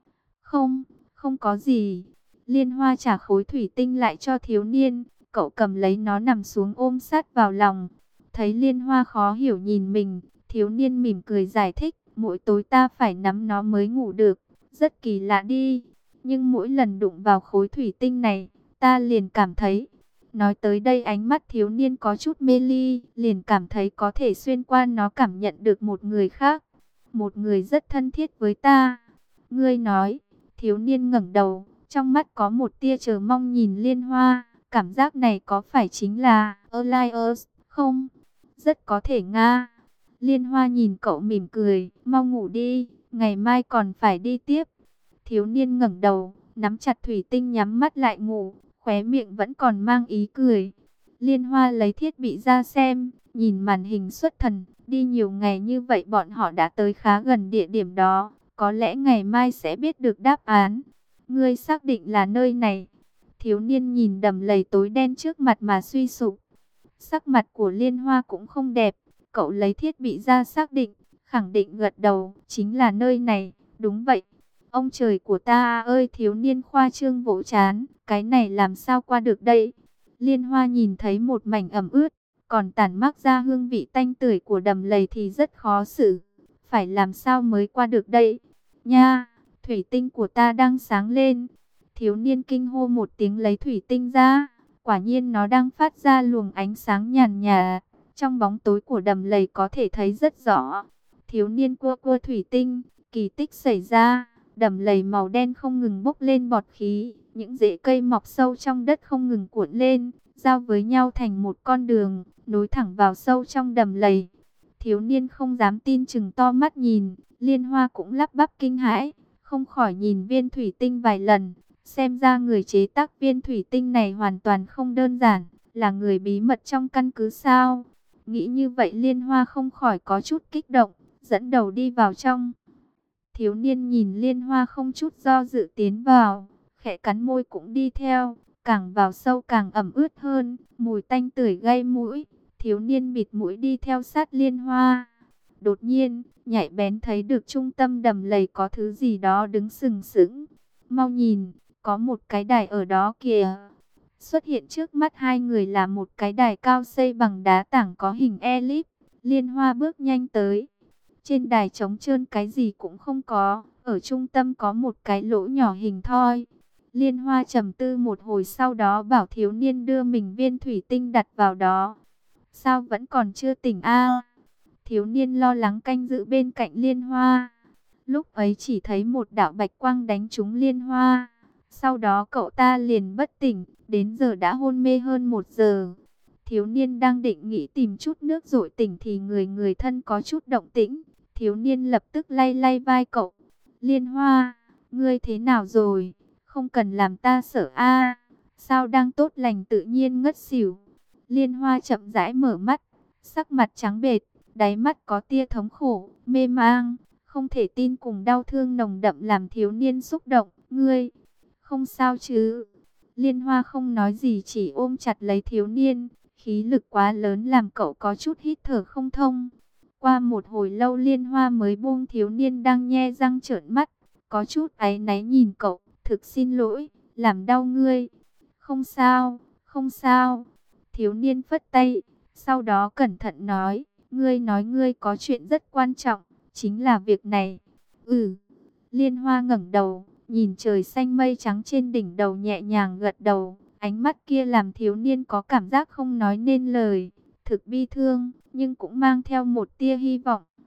Không, không có gì. Liên Hoa trả khối thủy tinh lại cho thiếu niên, cậu cầm lấy nó nằm xuống ôm sát vào lòng. Thấy Liên Hoa khó hiểu nhìn mình, thiếu niên mỉm cười giải thích, mỗi tối ta phải nắm nó mới ngủ được, rất kỳ lạ đi. Nhưng mỗi lần đụng vào khối thủy tinh này, ta liền cảm thấy, nói tới đây ánh mắt thiếu niên có chút mê ly, liền cảm thấy có thể xuyên qua nó cảm nhận được một người khác, một người rất thân thiết với ta. Ngươi nói, thiếu niên ngẩng đầu, trong mắt có một tia chờ mong nhìn Liên Hoa, cảm giác này có phải chính là Elias không? Rất có thể nga. Liên Hoa nhìn cậu mỉm cười, mau ngủ đi, ngày mai còn phải đi tiếp. Thiếu niên ngẩng đầu, nắm chặt thủy tinh nhắm mắt lại ngủ, khóe miệng vẫn còn mang ý cười. Liên Hoa lấy thiết bị ra xem, nhìn màn hình xuất thần, đi nhiều ngày như vậy bọn họ đã tới khá gần địa điểm đó, có lẽ ngày mai sẽ biết được đáp án. Ngươi xác định là nơi này? Thiếu niên nhìn đầm lầy tối đen trước mặt mà suy sụp. Sắc mặt của Liên Hoa cũng không đẹp, cậu lấy thiết bị ra xác định, khẳng định gật đầu, chính là nơi này, đúng vậy. Ông trời của ta ơi, thiếu niên khoa trương vỗ chán, cái này làm sao qua được đây? Liên Hoa nhìn thấy một mảnh ẩm ướt, còn tản mát ra hương vị tanh tưởi của đầm lầy thì rất khó xử. Phải làm sao mới qua được đây? Nha, thủy tinh của ta đang sáng lên. Thiếu niên kinh hô một tiếng lấy thủy tinh ra. Quả nhiên nó đang phát ra luồng ánh sáng nhàn nhạt. Trong bóng tối của đầm lầy có thể thấy rất rõ. Thiếu niên cua cua thủy tinh, kỳ tích xảy ra. Đầm lầy màu đen không ngừng bốc lên bọt khí. Những rễ cây mọc sâu trong đất không ngừng cuộn lên, giao với nhau thành một con đường, nối thẳng vào sâu trong đầm lầy. Thiếu niên không dám tin, chừng to mắt nhìn. Liên Hoa cũng lắp bắp kinh hãi, không khỏi nhìn viên thủy tinh vài lần. Xem ra người chế tác viên thủy tinh này hoàn toàn không đơn giản, là người bí mật trong căn cứ sao. Nghĩ như vậy Liên Hoa không khỏi có chút kích động, dẫn đầu đi vào trong. Thiếu niên nhìn Liên Hoa không chút do dự tiến vào, khẽ cắn môi cũng đi theo, càng vào sâu càng ẩm ướt hơn, mùi tanh tưởi gây mũi. Thiếu niên bịt mũi đi theo sát Liên Hoa. Đột nhiên, nhạy bén thấy được trung tâm đầm lầy có thứ gì đó đứng sừng sững. Mau nhìn, có một cái đài ở đó kìa. Xuất hiện trước mắt hai người là một cái đài cao xây bằng đá tảng có hình elip. Liên Hoa bước nhanh tới. Trên đài trống trơn, cái gì cũng không có. Ở trung tâm có một cái lỗ nhỏ hình thoi. Liên Hoa trầm tư một hồi, sau đó bảo thiếu niên đưa mình viên thủy tinh đặt vào đó. Sao vẫn còn chưa tỉnh a? Thiếu niên lo lắng canh giữ bên cạnh Liên Hoa. Lúc ấy chỉ thấy một đạo bạch quang đánh trúng Liên Hoa. Sau đó cậu ta liền bất tỉnh, đến giờ đã hôn mê hơn một giờ. Thiếu niên đang định nghĩ tìm chút nước dội tỉnh thì người người thân có chút động tĩnh. Thiếu niên lập tức lay lay vai cậu. Liên Hoa, ngươi thế nào rồi? Không cần làm ta sợ a. Sao đang tốt lành tự nhiên ngất xỉu? Liên Hoa chậm rãi mở mắt, sắc mặt trắng bệch, đáy mắt có tia thống khổ, mê mang, không thể tin cùng đau thương nồng đậm làm thiếu niên xúc động. Ngươi, không sao chứ? Liên Hoa không nói gì, chỉ ôm chặt lấy thiếu niên, khí lực quá lớn làm cậu có chút hít thở không thông. Qua một hồi lâu Liên Hoa mới buông thiếu niên đang nhe răng trợn mắt, có chút áy náy nhìn cậu, thực xin lỗi, làm đau ngươi. Không sao, không sao. Thiếu niên phất tay, sau đó cẩn thận nói, ngươi nói ngươi có chuyện rất quan trọng, chính là việc này. Ừ. Liên Hoa ngẩng đầu, nhìn trời xanh mây trắng trên đỉnh đầu nhẹ nhàng gật đầu, ánh mắt kia làm thiếu niên có cảm giác không nói nên lời, thực bi thương, nhưng cũng mang theo một tia hy vọng.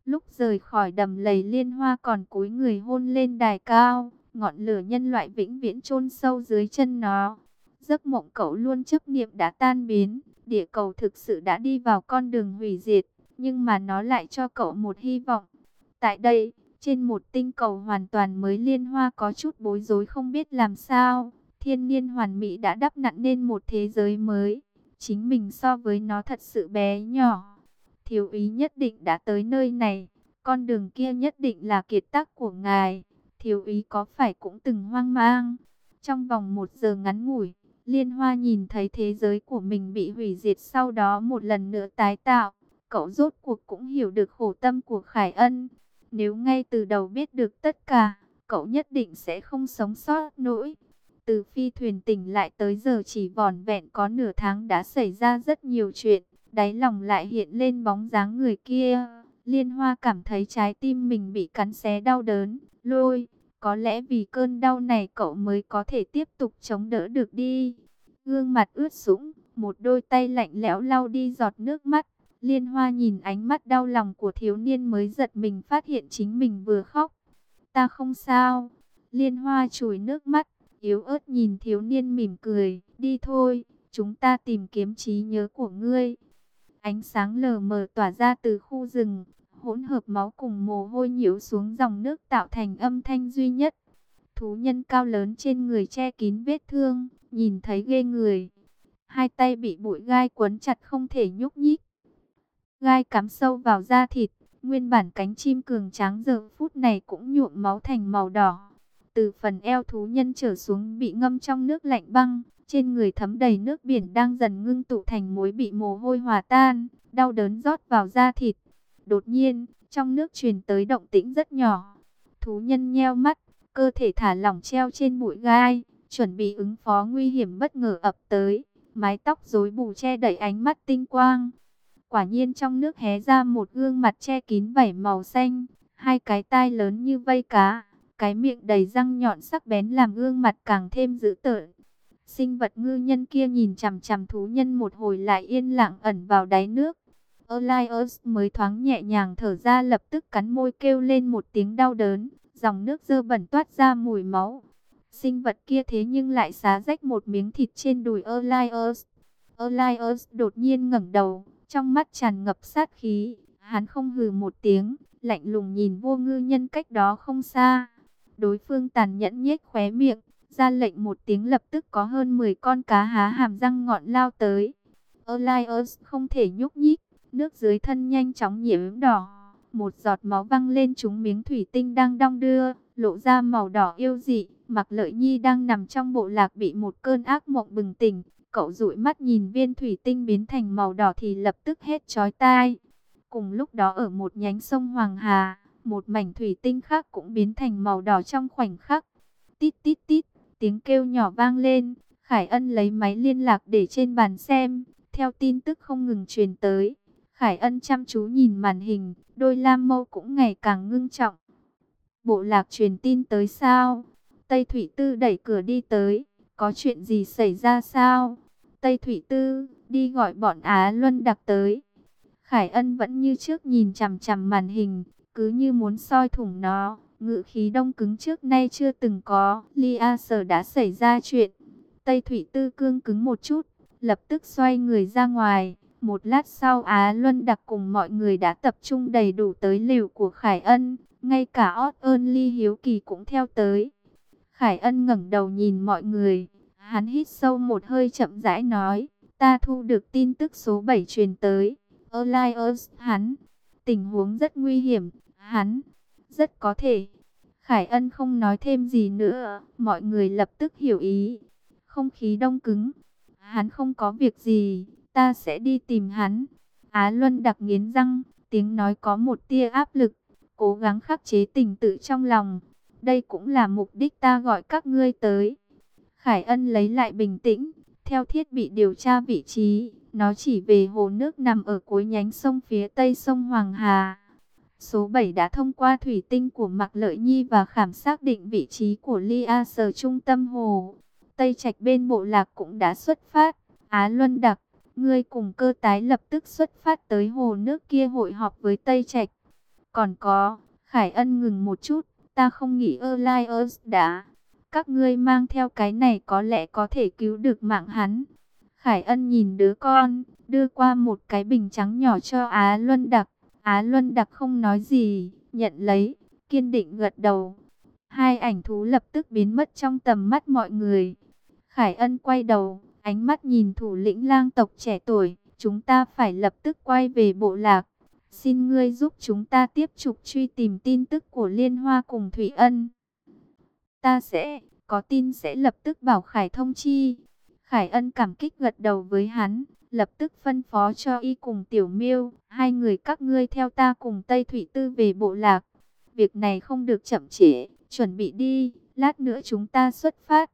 Lúc rời khỏi đầm lầy, Liên Hoa còn cúi người hôn lên đài cao, ngọn lửa nhân loại vĩnh viễn chôn sâu dưới chân nó. Giấc mộng cậu luôn chấp niệm đã tan biến, địa cầu thực sự đã đi vào con đường hủy diệt, nhưng mà nó lại cho cậu một hy vọng. Tại đây, trên một tinh cầu hoàn toàn mới, Liên Hoa có chút bối rối không biết làm sao. Thiên niên hoàn mỹ đã đắp nặn nên một thế giới mới, chính mình so với nó thật sự bé nhỏ. Thiếu úy nhất định đã tới nơi này, con đường kia nhất định là kiệt tác của ngài. Thiếu úy có phải cũng từng hoang mang? Trong vòng một giờ ngắn ngủi, Liên Hoa nhìn thấy thế giới của mình bị hủy diệt, sau đó một lần nữa tái tạo. Cậu rốt cuộc cũng hiểu được khổ tâm của Khải Ân. Nếu ngay từ đầu biết được tất cả, cậu nhất định sẽ không sống sót nổi. Từ phi thuyền tỉnh lại tới giờ chỉ vỏn vẹn có nửa tháng đã xảy ra rất nhiều chuyện. Đáy lòng lại hiện lên bóng dáng người kia. Liên Hoa cảm thấy trái tim mình bị cắn xé đau đớn. Lôi, có lẽ vì cơn đau này cậu mới có thể tiếp tục chống đỡ được đi. Gương mặt ướt sũng, một đôi tay lạnh lẽo lau đi giọt nước mắt. Liên Hoa nhìn ánh mắt đau lòng của thiếu niên mới giật mình phát hiện chính mình vừa khóc. Ta không sao. Liên Hoa chùi nước mắt, yếu ớt nhìn thiếu niên mỉm cười. Đi thôi, chúng ta tìm kiếm trí nhớ của ngươi. Ánh sáng lờ mờ tỏa ra từ khu rừng, hỗn hợp máu cùng mồ hôi nhiễu xuống dòng nước tạo thành âm thanh duy nhất. Thú nhân cao lớn trên người che kín vết thương, nhìn thấy ghê người. Hai tay bị bụi gai quấn chặt không thể nhúc nhích. Gai cắm sâu vào da thịt, nguyên bản cánh chim cường tráng giờ phút này cũng nhuộm máu thành màu đỏ. Từ phần eo thú nhân trở xuống bị ngâm trong nước lạnh băng, trên người thấm đầy nước biển đang dần ngưng tụ thành muối bị mồ hôi hòa tan, đau đớn rót vào da thịt. Đột nhiên, trong nước truyền tới động tĩnh rất nhỏ. Thú nhân nheo mắt, cơ thể thả lỏng treo trên bụi gai, chuẩn bị ứng phó nguy hiểm bất ngờ ập tới. Mái tóc rối bù che đậy ánh mắt tinh quang. Quả nhiên trong nước hé ra một gương mặt che kín vảy màu xanh, hai cái tai lớn như vây cá, cái miệng đầy răng nhọn sắc bén làm gương mặt càng thêm dữ tợn. Sinh vật ngư nhân kia nhìn chằm chằm thú nhân một hồi lại yên lặng ẩn vào đáy nước. Elias mới thoáng nhẹ nhàng thở ra, lập tức cắn môi kêu lên một tiếng đau đớn, dòng nước dơ bẩn toát ra mùi máu. Sinh vật kia thế nhưng lại xé rách một miếng thịt trên đùi Elias. Elias đột nhiên ngẩng đầu, trong mắt tràn ngập sát khí. Hắn không hừ một tiếng, lạnh lùng nhìn vô ngư nhân cách đó không xa. Đối phương tàn nhẫn nhếch khóe miệng, ra lệnh một tiếng, lập tức có hơn mười con cá há hàm răng ngọn lao tới. Elias không thể nhúc nhích, nước dưới thân nhanh chóng nhiễm đỏ. Một giọt máu văng lên trúng miếng thủy tinh đang đong đưa, lộ ra màu đỏ yêu dị. Mạc Lợi Nhi đang nằm trong bộ lạc bị một cơn ác mộng bừng tỉnh. Cậu dụi mắt nhìn viên thủy tinh biến thành màu đỏ thì lập tức hét chói tai. Cùng lúc đó ở một nhánh sông Hoàng Hà, một mảnh thủy tinh khác cũng biến thành màu đỏ trong khoảnh khắc. Tít tít tít, tiếng kêu nhỏ vang lên. Khải Ân lấy máy liên lạc để trên bàn xem, theo tin tức không ngừng truyền tới. Khải Ân chăm chú nhìn màn hình, đôi lam mâu cũng ngày càng ngưng trọng. Bộ lạc truyền tin tới sao? Tây Thủy Tư đẩy cửa đi tới. Có chuyện gì xảy ra sao? Tây Thủy Tư, đi gọi bọn Á Luân Đặc tới. Khải Ân vẫn như trước nhìn chằm chằm màn hình, cứ như muốn soi thủng nó. Ngữ khí đông cứng trước nay chưa từng có. Lia Sở đã xảy ra chuyện. Tây Thủy Tư cương cứng một chút, lập tức xoay người ra ngoài. Một lát sau Á Luân Đặc cùng mọi người đã tập trung đầy đủ tới lều của Khải Ân. Ngay cả Ót ơn Ly hiếu kỳ cũng theo tới. Khải Ân ngẩng đầu nhìn mọi người. Hắn hít sâu một hơi chậm rãi nói. Ta thu được tin tức số bảy truyền tới. Elias, hắn. Tình huống rất nguy hiểm. Hắn. Rất có thể. Khải Ân không nói thêm gì nữa. Mọi người lập tức hiểu ý. Không khí đông cứng. Hắn không có việc gì. Ta sẽ đi tìm hắn. Á Luân Đặc nghiến răng. Tiếng nói có một tia áp lực. Cố gắng khắc chế tình tự trong lòng. Đây cũng là mục đích ta gọi các ngươi tới. Khải Ân lấy lại bình tĩnh. Theo thiết bị điều tra vị trí, nó chỉ về hồ nước nằm ở cuối nhánh sông phía tây sông Hoàng Hà. Số bảy đã thông qua thủy tinh của Mạc Lợi Nhi và khảm xác định vị trí của Lia Sở trung tâm hồ. Tây Trạch bên bộ lạc cũng đã xuất phát. Á Luân Đặc, ngươi cùng Cơ Tái lập tức xuất phát tới hồ nước kia hội họp với Tây Trạch. Còn có, Khải Ân ngừng một chút, ta không nghĩ Elias đã. Các ngươi mang theo cái này có lẽ có thể cứu được mạng hắn. Khải Ân nhìn đứa con, đưa qua một cái bình trắng nhỏ cho Á Luân Đặc. Á Luân Đặc không nói gì, nhận lấy, kiên định gật đầu. Hai ảnh thú lập tức biến mất trong tầm mắt mọi người. Khải Ân quay đầu, ánh mắt nhìn thủ lĩnh lang tộc trẻ tuổi. Chúng ta phải lập tức quay về bộ lạc. Xin ngươi giúp chúng ta tiếp tục truy tìm tin tức của Liên Hoa cùng Thủy Ân. Ta sẽ, có tin sẽ lập tức bảo Khải thông chi. Khải Ân cảm kích gật đầu với hắn, lập tức phân phó cho y cùng Tiểu Miêu. Hai người các ngươi theo ta cùng Tây Thủy Tư về bộ lạc. Việc này không được chậm trễ, chuẩn bị đi, lát nữa chúng ta xuất phát.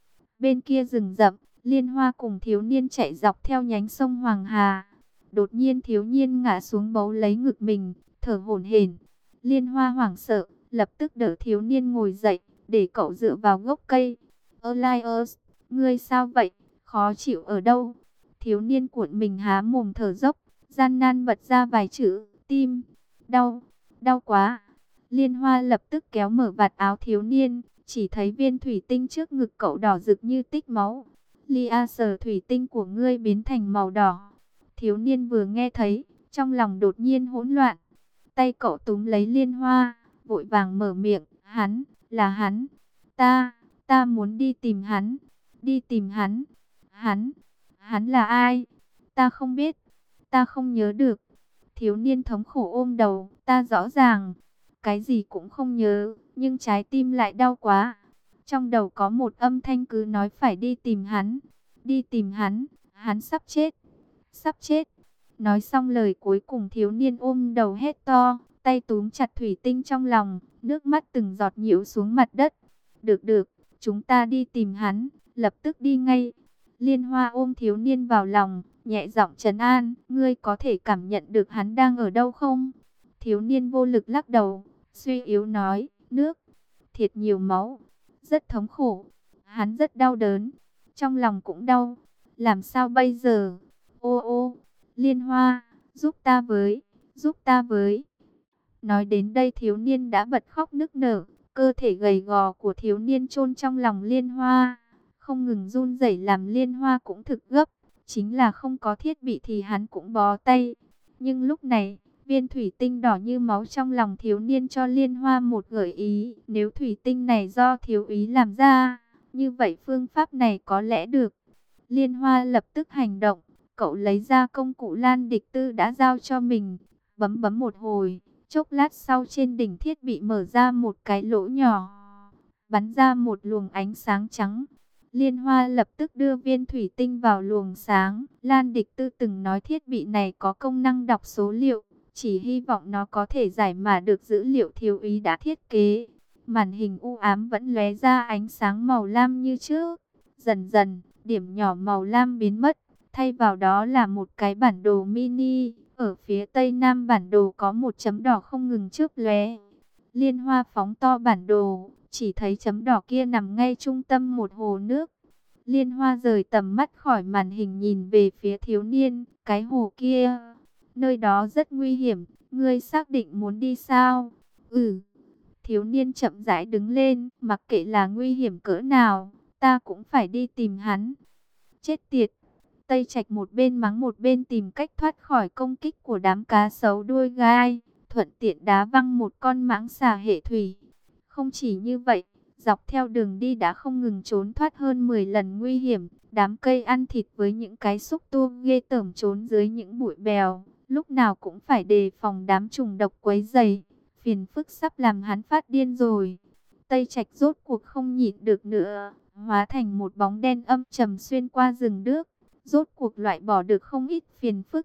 Bên kia rừng rậm, Liên Hoa cùng thiếu niên chạy dọc theo nhánh sông Hoàng Hà. Đột nhiên thiếu niên ngã xuống bấu lấy ngực mình, thở hổn hển. Liên Hoa hoảng sợ, lập tức đỡ thiếu niên ngồi dậy, để cậu dựa vào gốc cây. Elias, ngươi sao vậy? Khó chịu ở đâu? Thiếu niên cuộn mình há mồm thở dốc, gian nan bật ra vài chữ, tim, đau, đau quá. Liên Hoa lập tức kéo mở vạt áo thiếu niên, chỉ thấy viên thủy tinh trước ngực cậu đỏ rực như tích máu. Lia sờ thủy tinh của ngươi biến thành màu đỏ. Thiếu niên vừa nghe thấy, trong lòng đột nhiên hỗn loạn. Tay cậu túm lấy Liên Hoa, vội vàng mở miệng, hắn, là hắn. Ta, ta muốn đi tìm hắn, đi tìm hắn. Hắn, hắn là ai? Ta không biết, ta không nhớ được. Thiếu niên thống khổ ôm đầu, ta rõ ràng, cái gì cũng không nhớ, nhưng trái tim lại đau quá. Trong đầu có một âm thanh cứ nói phải đi tìm hắn, đi tìm hắn, hắn sắp chết, sắp chết. Nói xong lời cuối cùng thiếu niên ôm đầu hét to, tay túm chặt thủy tinh trong lòng, nước mắt từng giọt nhiễu xuống mặt đất. Được được, chúng ta đi tìm hắn, lập tức đi ngay. Liên Hoa ôm thiếu niên vào lòng, nhẹ giọng trấn an, ngươi có thể cảm nhận được hắn đang ở đâu không? Thiếu niên vô lực lắc đầu, suy yếu nói, nước, thiệt nhiều máu, rất thống khổ, hắn rất đau đớn, trong lòng cũng đau, làm sao bây giờ? Ô ô, Liên Hoa, giúp ta với, giúp ta với. Nói đến đây thiếu niên đã bật khóc nức nở, cơ thể gầy gò của thiếu niên chôn trong lòng Liên Hoa, không ngừng run rẩy làm Liên Hoa cũng thực gấp, chính là không có thiết bị thì hắn cũng bó tay. Nhưng lúc này, viên thủy tinh đỏ như máu trong lòng thiếu niên cho Liên Hoa một gợi ý, nếu thủy tinh này do thiếu úy làm ra, như vậy phương pháp này có lẽ được. Liên Hoa lập tức hành động, cậu lấy ra công cụ Lan Địch Tư đã giao cho mình, bấm bấm một hồi, chốc lát sau trên đỉnh thiết bị mở ra một cái lỗ nhỏ, bắn ra một luồng ánh sáng trắng. Liên Hoa lập tức đưa viên thủy tinh vào luồng sáng. Lan Địch Tư từng nói thiết bị này có công năng đọc số liệu, chỉ hy vọng nó có thể giải mã được dữ liệu thiếu úy đã thiết kế. Màn hình u ám vẫn lóe ra ánh sáng màu lam như trước. Dần dần, điểm nhỏ màu lam biến mất, thay vào đó là một cái bản đồ mini. Ở phía tây nam bản đồ có một chấm đỏ không ngừng chớp lóe. Liên Hoa phóng to bản đồ, chỉ thấy chấm đỏ kia nằm ngay trung tâm một hồ nước. Liên Hoa rời tầm mắt khỏi màn hình nhìn về phía thiếu niên, cái hồ kia, nơi đó rất nguy hiểm, ngươi xác định muốn đi sao? Ừ. Thiếu niên chậm rãi đứng lên, mặc kệ là nguy hiểm cỡ nào, ta cũng phải đi tìm hắn. Chết tiệt. Tây Trạch một bên mắng một bên tìm cách thoát khỏi công kích của đám cá sấu đuôi gai, thuận tiện đá văng một con mãng xà hệ thủy. Không chỉ như vậy, dọc theo đường đi đã không ngừng trốn thoát hơn mười lần nguy hiểm. Đám cây ăn thịt với những cái xúc tu ghê tởm trốn dưới những bụi bèo, lúc nào cũng phải đề phòng đám trùng độc quấy rầy. Phiền phức sắp làm hắn phát điên rồi. Tây Trạch rốt cuộc không nhịn được nữa, hóa thành một bóng đen âm trầm xuyên qua rừng đước, rốt cuộc loại bỏ được không ít phiền phức.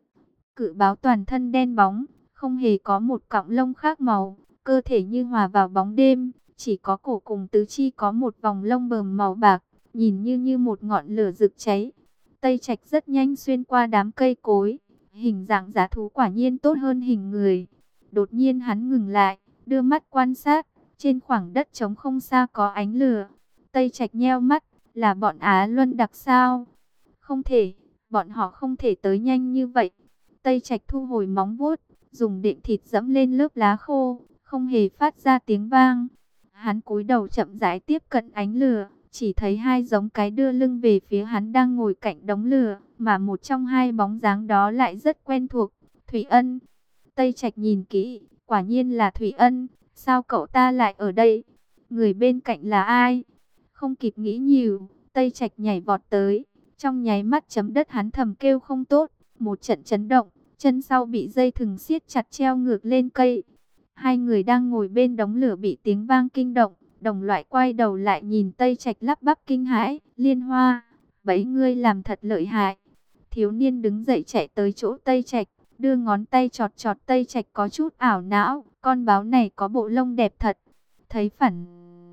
Cự báo toàn thân đen bóng, không hề có một cọng lông khác màu, cơ thể như hòa vào bóng đêm, chỉ có cổ cùng tứ chi có một vòng lông bờm màu bạc, nhìn như như một ngọn lửa rực cháy. Tây Trạch rất nhanh xuyên qua đám cây cối, hình dạng dã thú quả nhiên tốt hơn hình người. Đột nhiên hắn ngừng lại, đưa mắt quan sát, trên khoảng đất trống không xa có ánh lửa. Tây Trạch nheo mắt, là bọn Á Luân Đặc sao? Không thể, bọn họ không thể tới nhanh như vậy. Tây Trạch thu hồi móng vuốt, dùng đệm thịt dẫm lên lớp lá khô, không hề phát ra tiếng vang. Hắn cúi đầu chậm rãi tiếp cận ánh lửa, chỉ thấy hai giống cái đưa lưng về phía hắn đang ngồi cạnh đống lửa, mà một trong hai bóng dáng đó lại rất quen thuộc, Thủy Ân. Tây Trạch nhìn kỹ, quả nhiên là Thủy Ân, sao cậu ta lại ở đây? Người bên cạnh là ai? Không kịp nghĩ nhiều, Tây Trạch nhảy vọt tới, trong nháy mắt chấm đất hắn thầm kêu không tốt, một trận chấn động, chân sau bị dây thừng siết chặt treo ngược lên cây. Hai người đang ngồi bên đống lửa bị tiếng vang kinh động, đồng loại quay đầu lại nhìn Tây Trạch lắp bắp kinh hãi, Liên Hoa, bấy ngươi làm thật lợi hại. Thiếu niên đứng dậy chạy tới chỗ Tây Trạch, đưa ngón tay chọt chọt Tây Trạch có chút ảo não, con báo này có bộ lông đẹp thật. Thấy phản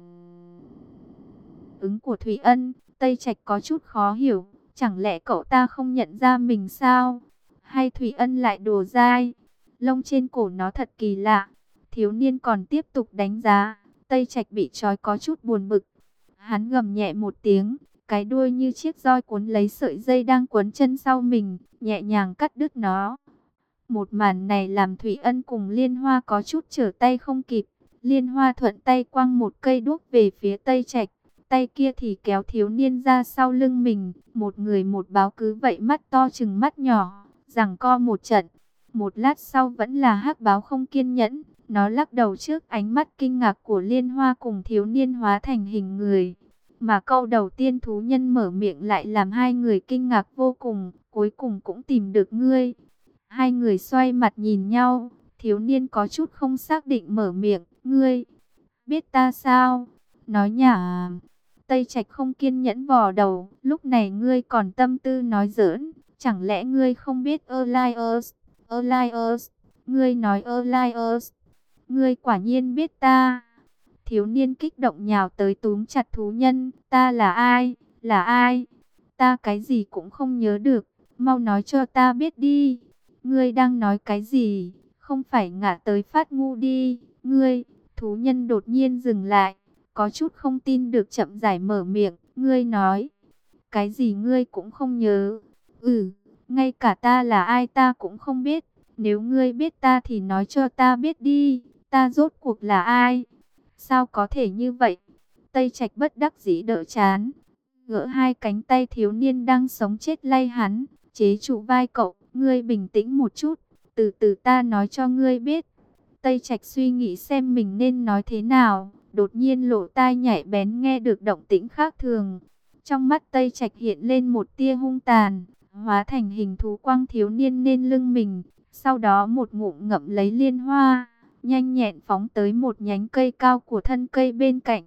ứng của Thủy Ân, Tây Trạch có chút khó hiểu, chẳng lẽ cậu ta không nhận ra mình sao? Hay Thủy Ân lại đùa dai? Lông trên cổ nó thật kỳ lạ. Thiếu niên còn tiếp tục đánh giá, Tây Trạch bị trói có chút buồn bực. Hắn gầm nhẹ một tiếng, cái đuôi như chiếc roi cuốn lấy sợi dây đang quấn chân sau mình, nhẹ nhàng cắt đứt nó. Một màn này làm Thủy Ân cùng Liên Hoa có chút trở tay không kịp. Liên Hoa thuận tay quăng một cây đuốc về phía Tây Trạch, tay kia thì kéo thiếu niên ra sau lưng mình. Một người một báo cứ vậy mắt to chừng mắt nhỏ, giằng co một trận. Một lát sau vẫn là hắc báo không kiên nhẫn, nó lắc đầu trước ánh mắt kinh ngạc của Liên Hoa cùng thiếu niên hóa thành hình người. Mà câu đầu tiên thú nhân mở miệng lại làm hai người kinh ngạc vô cùng, cuối cùng cũng tìm được ngươi. Hai người xoay mặt nhìn nhau, thiếu niên có chút không xác định mở miệng, ngươi, biết ta sao? Nói nhả. Tây Trạch không kiên nhẫn vò đầu, lúc này ngươi còn tâm tư nói giỡn, chẳng lẽ ngươi không biết Elias, Elias, ngươi nói Elias, ngươi quả nhiên biết ta. Thiếu niên kích động nhào tới túm chặt thú nhân, ta là ai, là ai? Ta cái gì cũng không nhớ được, mau nói cho ta biết đi. Ngươi đang nói cái gì? Không phải ngả tới phát ngu đi, ngươi. Thú nhân đột nhiên dừng lại, có chút không tin được chậm rãi mở miệng, ngươi nói. Cái gì ngươi cũng không nhớ? Ừ, ngay cả ta là ai ta cũng không biết. Nếu ngươi biết ta thì nói cho ta biết đi, ta rốt cuộc là ai? Sao có thể như vậy? Tây Trạch bất đắc dĩ đỡ chán, gỡ hai cánh tay thiếu niên đang sống chết lay hắn, chế trụ vai cậu, ngươi bình tĩnh một chút, từ từ ta nói cho ngươi biết. Tây Trạch suy nghĩ xem mình nên nói thế nào, đột nhiên lỗ tai nhạy bén nghe được động tĩnh khác thường. Trong mắt Tây Trạch hiện lên một tia hung tàn, hóa thành hình thú quang thiếu niên lên lưng mình, sau đó một ngụm ngậm lấy liên hoa, nhanh nhẹn phóng tới một nhánh cây cao của thân cây bên cạnh.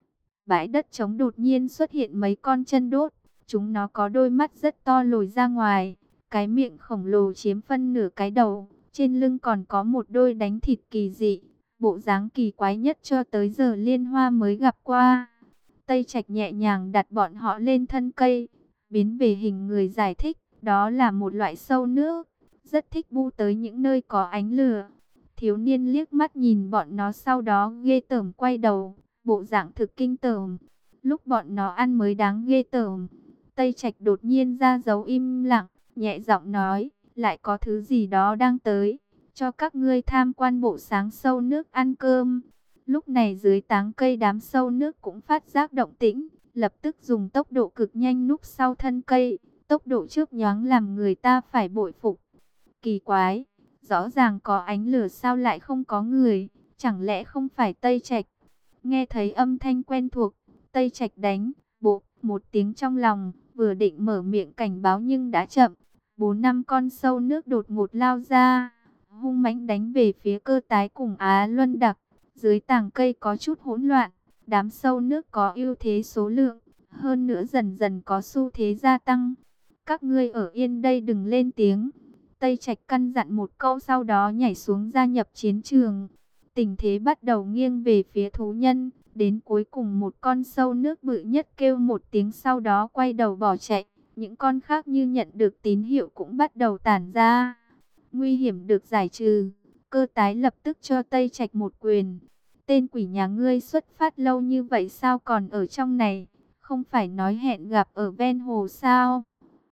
Bãi đất trống đột nhiên xuất hiện mấy con chân đốt, chúng nó có đôi mắt rất to lồi ra ngoài, cái miệng khổng lồ chiếm phân nửa cái đầu, trên lưng còn có một đôi đánh thịt kỳ dị, bộ dáng kỳ quái nhất cho tới giờ Liên Hoa mới gặp qua. Tây Trạch nhẹ nhàng đặt bọn họ lên thân cây, biến về hình người giải thích, đó là một loại sâu nước, rất thích bu tới những nơi có ánh lửa. Thiếu niên liếc mắt nhìn bọn nó sau đó ghê tởm quay đầu, bộ dạng thực kinh tởm. Lúc bọn nó ăn mới đáng ghê tởm. Tây Trạch đột nhiên ra dấu im lặng, nhẹ giọng nói, lại có thứ gì đó đang tới, cho các ngươi tham quan bộ sáng sâu nước ăn cơm. Lúc này dưới táng cây đám sâu nước cũng phát giác động tĩnh, lập tức dùng tốc độ cực nhanh núp sau thân cây, tốc độ chớp nhoáng làm người ta phải bội phục. Kỳ quái, rõ ràng có ánh lửa sao lại không có người, chẳng lẽ không phải Tây Trạch? Nghe thấy âm thanh quen thuộc, Tây Trạch đánh bộ một tiếng trong lòng, vừa định mở miệng cảnh báo nhưng đã chậm. Bốn năm con sâu nước đột ngột lao ra, hung mãnh đánh về phía Cơ Tái cùng Á Luân Đặc. Dưới tàng cây có chút hỗn loạn, đám sâu nước có ưu thế số lượng, hơn nữa dần dần có xu thế gia tăng. Các ngươi ở yên đây đừng lên tiếng. Tây Trạch căn dặn một câu sau đó nhảy xuống gia nhập chiến trường. Tình thế bắt đầu nghiêng về phía thú nhân, đến cuối cùng một con sâu nước bự nhất kêu một tiếng sau đó quay đầu bỏ chạy. Những con khác như nhận được tín hiệu cũng bắt đầu tản ra. Nguy hiểm được giải trừ, Cơ Tái lập tức cho Tây Trạch một quyền. Tên quỷ nhà ngươi xuất phát lâu như vậy sao còn ở trong này? Không phải nói hẹn gặp ở ven hồ sao?